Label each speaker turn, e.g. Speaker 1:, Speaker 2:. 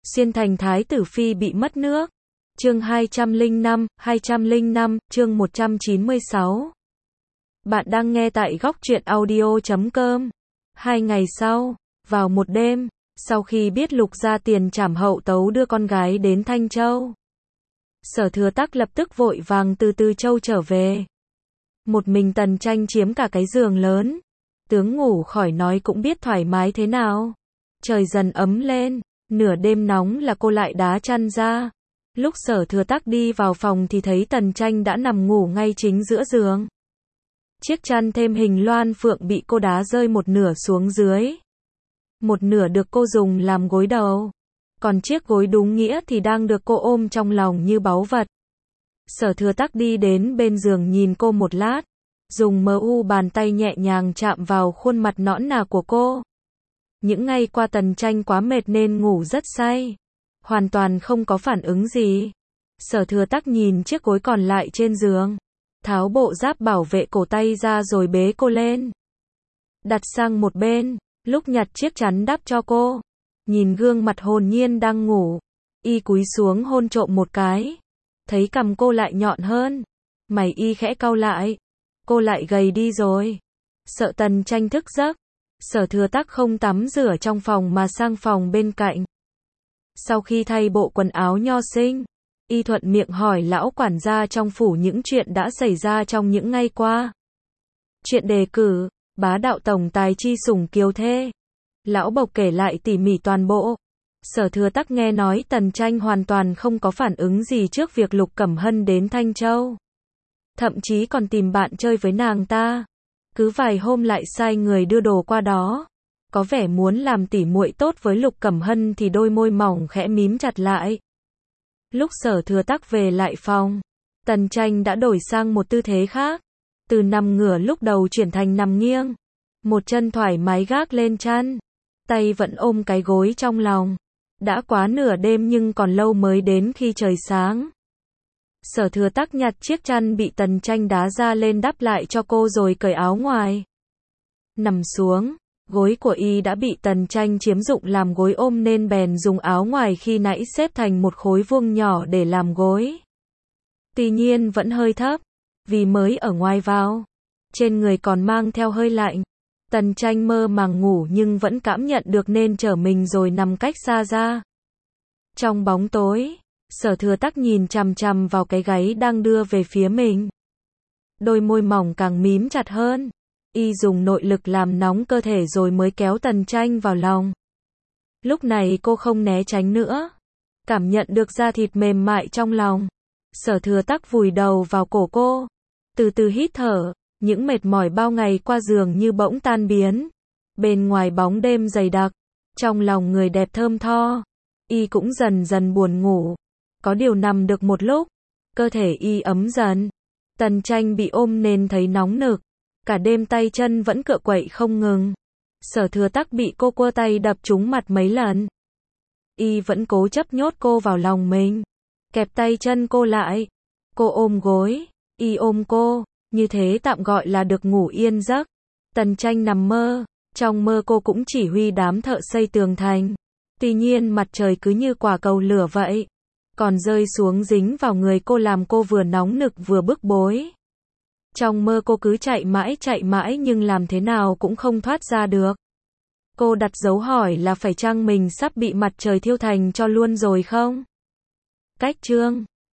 Speaker 1: Xuyên thành thái tử phi bị mất nước. Chương 205, chương 196. Bạn đang nghe tại góc truyện audio.com. 2 ngày sau, vào một đêm, sau khi biết Lục gia tiền trảm hậu tấu đưa con gái đến Thanh Châu, Sở Thừa Tắc lập tức vội vàng từ Từ Châu trở về. Một mình Tần Tranh chiếm cả cái giường lớn. Tướng ngủ khỏi nói cũng biết thoải mái thế nào. Trời dần ấm lên, nửa đêm nóng là cô lại đá chăn ra. Lúc Sở Thừa Tắc đi vào phòng thì thấy Tần Tranh đã nằm ngủ ngay chính giữa giường. Chiếc chăn thêm hình loan phượng bị cô đá rơi một nửa xuống dưới. Một nửa được cô dùng làm gối đầu. Còn chiếc gối đúng nghĩa thì đang được cô ôm trong lòng như báu vật. Sở Thừa Tắc đi đến bên giường nhìn cô một lát. Dùng bàn tay nhẹ nhàng chạm vào khuôn mặt nõn nà của cô. Những ngày qua Tần Tranh quá mệt nên ngủ rất say. Hoàn toàn không có phản ứng gì. Sở Thừa Tắc nhìn chiếc gối còn lại trên giường. Tháo bộ giáp bảo vệ cổ tay ra rồi bế cô lên. Đặt sang một bên, lúc nhặt chiếc chắn đắp cho cô. Nhìn gương mặt hồn nhiên đang ngủ. Y cúi xuống hôn trộm một cái. Thấy cằm cô lại nhọn hơn. Mày Y khẽ cau lại. Cô lại gầy đi rồi. Sợ Tần Tranh thức giấc. Sở Thừa Tắc không tắm rửa trong phòng mà sang phòng bên cạnh. Sau khi thay bộ quần áo nho sinh, Y thuận miệng hỏi lão quản gia trong phủ những chuyện đã xảy ra trong những ngày qua. Chuyện đề cử, bá đạo tổng tài chi sủng kiều thê. Lão bộc kể lại tỉ mỉ toàn bộ. Sở Thừa Tắc nghe nói Tần Tranh hoàn toàn không có phản ứng gì trước việc Lục Cẩm Hân đến Thanh Châu. Thậm chí còn tìm bạn chơi với nàng ta. Cứ vài hôm lại sai người đưa đồ qua đó. Có vẻ muốn làm tỉ muội tốt với Lục Cẩm Hân thì đôi môi mỏng khẽ mím chặt lại. Lúc Sở Thừa Tắc về lại phòng, Tần Tranh đã đổi sang một tư thế khác. Từ nằm ngửa lúc đầu chuyển thành nằm nghiêng. Một chân thoải mái gác lên chăn. Tay vẫn ôm cái gối trong lòng. Đã quá nửa đêm nhưng còn lâu mới đến khi trời sáng. Sở Thừa Tắc nhặt chiếc chăn bị Tần Tranh đá ra lên đắp lại cho cô rồi cởi áo ngoài. Nằm xuống, gối của Y đã bị Tần Tranh chiếm dụng làm gối ôm nên bèn dùng áo ngoài khi nãy xếp thành một khối vuông nhỏ để làm gối. Tuy nhiên vẫn hơi thấp, vì mới ở ngoài vào. Trên người còn mang theo hơi lạnh. Tần Tranh mơ màng ngủ nhưng vẫn cảm nhận được nên trở mình rồi nằm cách xa ra. Trong bóng tối, Sở Thừa Tắc nhìn chằm chằm vào cái gáy đang đưa về phía mình. Đôi môi mỏng càng mím chặt hơn. Y dùng nội lực làm nóng cơ thể rồi mới kéo Tần Tranh vào lòng. Lúc này cô không né tránh nữa. Cảm nhận được da thịt mềm mại trong lòng. Sở Thừa Tắc vùi đầu vào cổ cô. Từ từ hít thở. Những mệt mỏi bao ngày qua dường như bỗng tan biến. Bên ngoài bóng đêm dày đặc. Trong lòng người đẹp thơm tho. Y cũng dần dần buồn ngủ. Có điều nằm được một lúc. Cơ thể Y ấm dần. Tần Tranh bị ôm nên thấy nóng nực. Cả đêm tay chân vẫn cựa quậy không ngừng. Sở Thừa Tắc bị cô cua tay đập trúng mặt mấy lần. Y vẫn cố chấp nhốt cô vào lòng mình. Kẹp tay chân cô lại. Cô ôm gối. Y ôm cô. Như thế tạm gọi là được ngủ yên giấc. Tần Tranh nằm mơ. Trong mơ cô cũng chỉ huy đám thợ xây tường thành. Tuy nhiên mặt trời cứ như quả cầu lửa vậy. Còn rơi xuống dính vào người cô làm cô vừa nóng nực vừa bức bối. Trong mơ cô cứ chạy mãi nhưng làm thế nào cũng không thoát ra được. Cô đặt dấu hỏi là phải chăng mình sắp bị mặt trời thiêu thành cho luôn rồi không? Cách chương